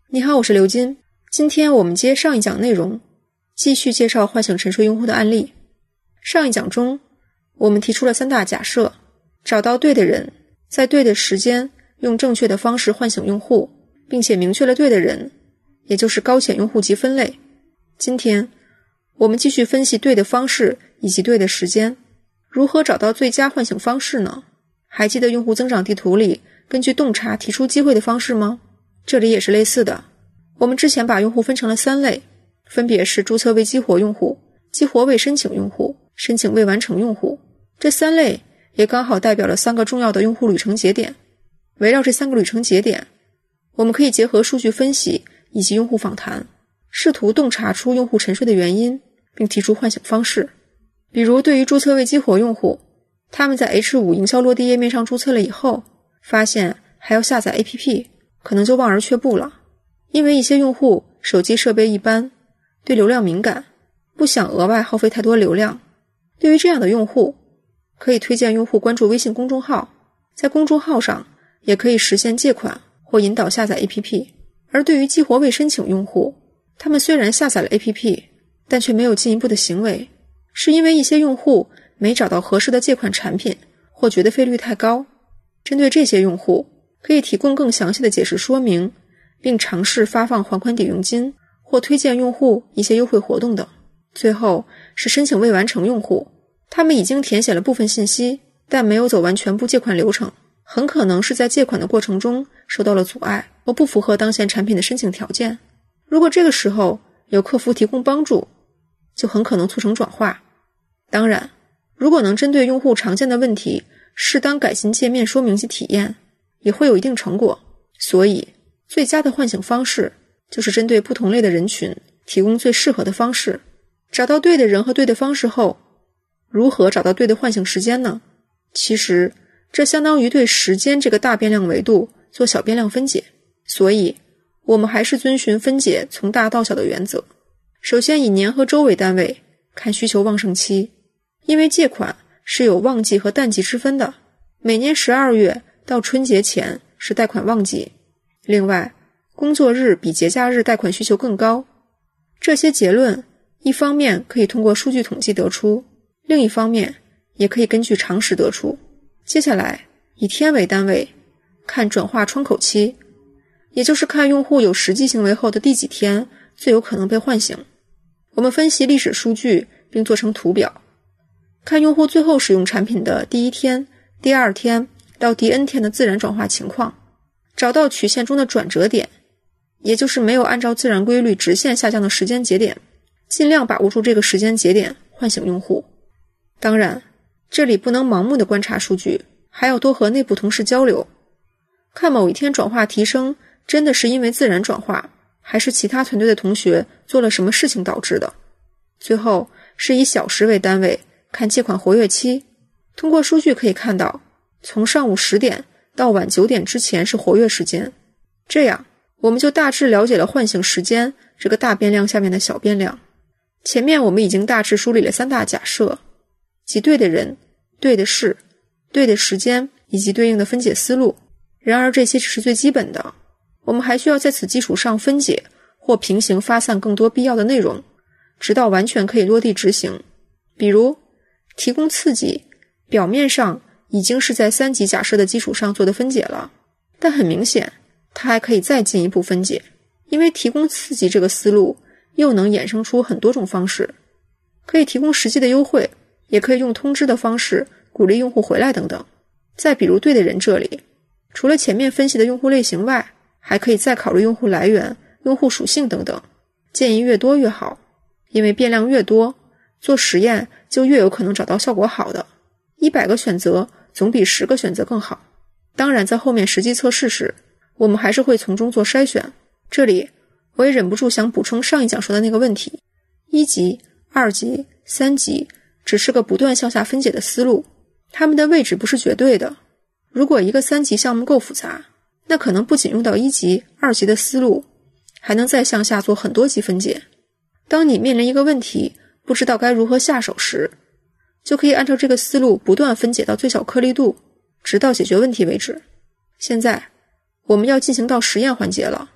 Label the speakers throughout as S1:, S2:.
S1: 你好，我是刘金。今天我们接上一讲内容，继续介绍唤醒沉睡用户的案例。上一讲中，我们提出了3大假设，找到对的人，在对的时间，用正确的方式唤醒用户，并且明确了对的人，也就是高潜用户及分类。今天，我们继续分析对的方式以及对的时间。如何找到最佳唤醒方式呢？还记得用户增长地图里根据洞察提出机会的方式吗？这里也是类似的。我们之前把用户分成了3类，分别是注册未激活用户、激活未申请用户、申请未完成用户。这3类也刚好代表了3个重要的用户旅程节点。围绕这3个旅程节点，我们可以结合数据分析以及用户访谈，试图洞察出用户沉睡的原因，并提出唤醒方式。比如对于注册未激活用户，他们在 H5 营销落地页面上注册了以后，发现还要下载 APP， 可能就望而却步了。因为一些用户手机设备一般，对流量敏感，不想额外耗费太多流量。对于这样的用户，可以推荐用户关注微信公众号，在公众号上也可以实现借款或引导下载 APP。 而对于激活未申请用户，他们虽然下载了 APP， 但却没有进一步的行为，是因为一些用户没找到合适的借款产品，或觉得费率太高。针对这些用户，可以提供更详细的解释说明，并尝试发放还款抵用金，或推荐用户一些优惠活动等。最后是申请未完成用户，他们已经填写了部分信息，但没有走完全部借款流程，很可能是在借款的过程中受到了阻碍，或不符合当前产品的申请条件。如果这个时候有客服提供帮助，就很可能促成转化。当然，如果能针对用户常见的问题适当改进界面说明及体验，也会有一定成果。所以最佳的唤醒方式就是针对不同类的人群提供最适合的方式。找到对的人和对的方式后，如何找到对的唤醒时间呢？其实这相当于对时间这个大变量维度做小变量分解，所以我们还是遵循分解从大到小的原则。首先以年和周为单位看需求旺盛期，因为借款是有旺季和淡季之分的，每年12月到春节前是贷款旺季，另外工作日比节假日贷款需求更高。这些结论一方面可以通过数据统计得出，另一方面也可以根据常识得出。接下来以天为单位看转化窗口期，也就是看用户有实际行为后的第几天最有可能被唤醒。我们分析历史数据并做成图表，看用户最后使用产品的第1天、第2天到第 N 天的自然转化情况，找到曲线中的转折点，也就是没有按照自然规律直线下降的时间节点，尽量把握住这个时间节点唤醒用户。当然，这里不能盲目的观察数据，还要多和内部同事交流，看某一天转化提升真的是因为自然转化，还是其他团队的同学做了什么事情导致的。最后是以小时为单位看借款活跃期，通过数据可以看到，从上午10点到晚9点之前是活跃时间。这样我们就大致了解了唤醒时间这个大变量下面的小变量。前面我们已经大致梳理了3大假设，即对的人、对的事、对的时间以及对应的分解思路。然而这些只是最基本的，我们还需要在此基础上分解或平行发散更多必要的内容，直到完全可以落地执行。比如提供刺激，表面上已经是在3级假设的基础上做的分解了，但很明显它还可以再进一步分解，因为提供刺激这个思路又能衍生出很多种方式，可以提供实际的优惠，也可以用通知的方式鼓励用户回来等等。再比如对的人这里，除了前面分析的用户类型外，还可以再考虑用户来源、用户属性等等，建议越多越好，因为变量越多，做实验就越有可能找到效果好的。100个选择总比10个选择更好。当然在后面实际测试时，我们还是会从中做筛选。这里我也忍不住想补充上一讲说的那个问题，1级、2级、3级只是个不断向下分解的思路，它们的位置不是绝对的。如果一个3级项目够复杂，那可能不仅用到1级、2级的思路，还能再向下做很多级分解。当你面临一个问题，不知道该如何下手时，就可以按照这个思路不断分解到最小颗粒度，直到解决问题为止。现在我们要进行到实验环节了。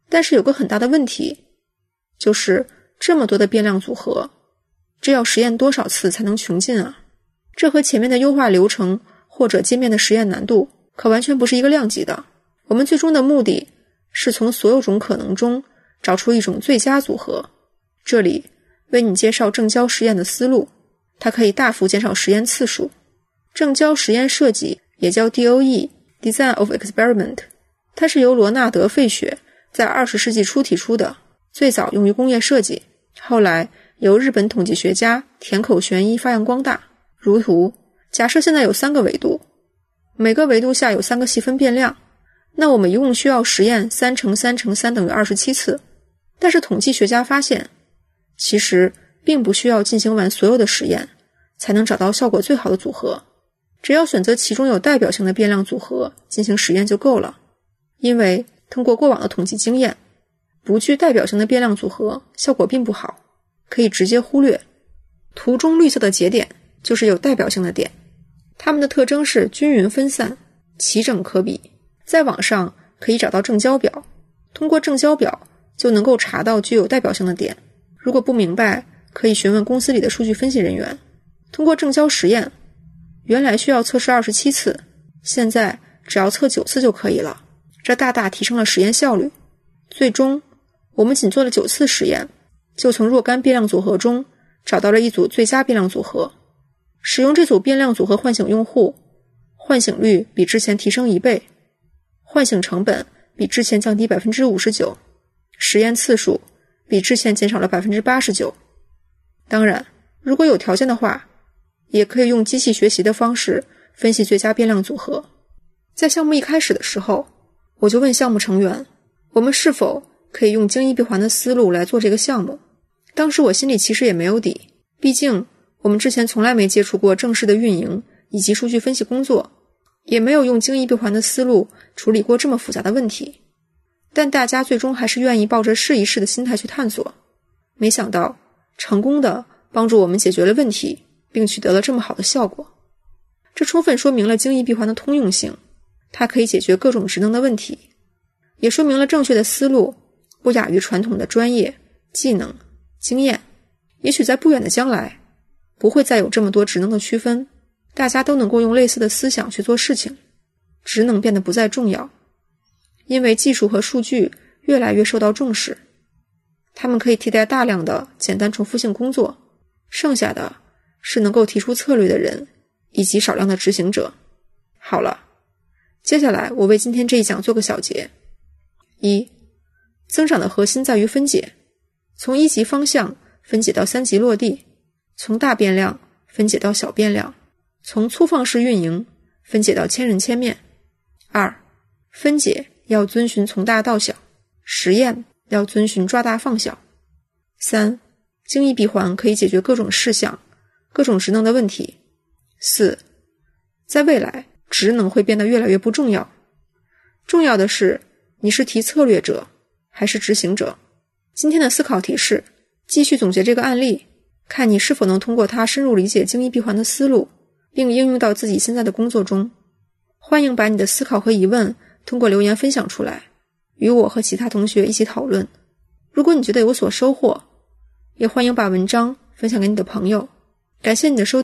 S1: 但是有个很大的问题，就是这么多的变量组合，这要实验多少次才能穷尽啊？这和前面的优化流程或者界面的实验难度可完全不是一个量级的。我们最终的目的是从所有种可能中找出一种最佳组合。这里为你介绍正交实验的思路，它可以大幅减少实验次数。正交实验设计也叫 DOE Design of Experiment， 它是由罗纳德·费雪在20世纪初提出的，最早用于工业设计，后来由日本统计学家田口玄一发扬光大。如图，假设现在有3个维度，每个维度下有3个细分变量，那我们一共需要实验3乘3乘3等于27次。但是统计学家发现，其实并不需要进行完所有的实验才能找到效果最好的组合，只要选择其中有代表性的变量组合进行实验就够了。因为通过过往的统计经验，不具代表性的变量组合效果并不好，可以直接忽略。图中绿色的节点就是有代表性的点，它们的特征是均匀分散，齐整可比。在网上可以找到正交表，通过正交表就能够查到具有代表性的点。如果不明白，可以询问公司里的数据分析人员。通过正交实验，原来需要测试27次，现在只要测9次就可以了，这大大提升了实验效率。最终我们仅做了9次实验，就从若干变量组合中找到了一组最佳变量组合。使用这组变量组合唤醒用户，唤醒率比之前提升1倍，唤醒成本比之前降低 59%， 实验次数比之前减少了 89%。 当然，如果有条件的话，也可以用机器学习的方式分析最佳变量组合。在项目一开始的时候，我就问项目成员，我们是否可以用精益闭环的思路来做这个项目。当时我心里其实也没有底，毕竟我们之前从来没接触过正式的运营以及数据分析工作，也没有用精益闭环的思路处理过这么复杂的问题。但大家最终还是愿意抱着试一试的心态去探索，没想到成功的帮助我们解决了问题，并取得了这么好的效果。这充分说明了精益闭环的通用性，它可以解决各种职能的问题，也说明了正确的思路不亚于传统的专业、技能、经验。也许在不远的将来，不会再有这么多职能的区分，大家都能够用类似的思想去做事情，职能变得不再重要。因为技术和数据越来越受到重视，它们可以替代大量的简单重复性工作，剩下的是能够提出策略的人以及少量的执行者。好了，接下来我为今天这一讲做个小结。1. 增长的核心在于分解，从1级方向分解到3级落地，从大变量分解到小变量，从粗放式运营分解到千人千面。2. 分解要遵循从大到小，实验要遵循抓大放小。3. 精益闭环可以解决各种事项、各种职能的问题。4. 在未来，职能会变得越来越不重要，重要的是你是提策略者还是执行者。今天的思考题是继续总结这个案例，看你是否能通过它深入理解精益闭环的思路，并应用到自己现在的工作中。欢迎把你的思考和疑问通过留言分享出来，与我和其他同学一起讨论。如果你觉得有所收获，也欢迎把文章分享给你的朋友。感谢你的收听。